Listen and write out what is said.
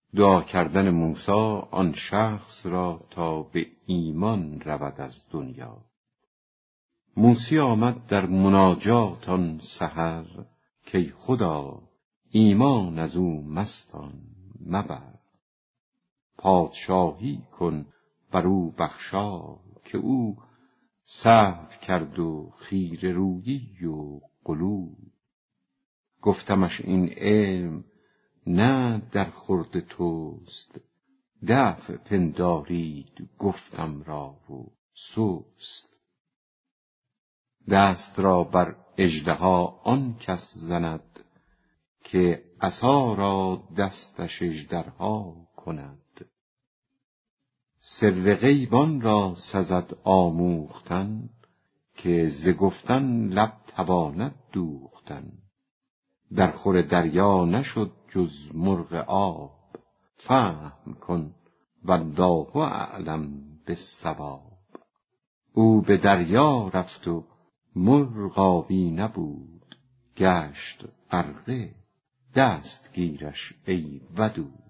دعا کردن موسی آن شخص را تا به ایمان رود از دنیا. موسی آمد در مناجات آن سحر، که خدا ایمان از او مستان مبر. پادشاهی کن بر او بخشای، که او سهو کرد و خیره رویی و غلو. گفتمش این علم نه در خورد توست، دفع پندارید گفتم را و سست. دست را بر اژدها آن کس زند، که عصا را دستش اژدرها کند. سر غیبان را سزد آموختن، که ز گفتن لب تواند دوختن. در خور دریا نشد جز مرغ آب، فهم کن والله اعلم بالصواب. او به دریا رفت و مرغ آبی نبود، گشت غرقه دستگیرش ای ودود.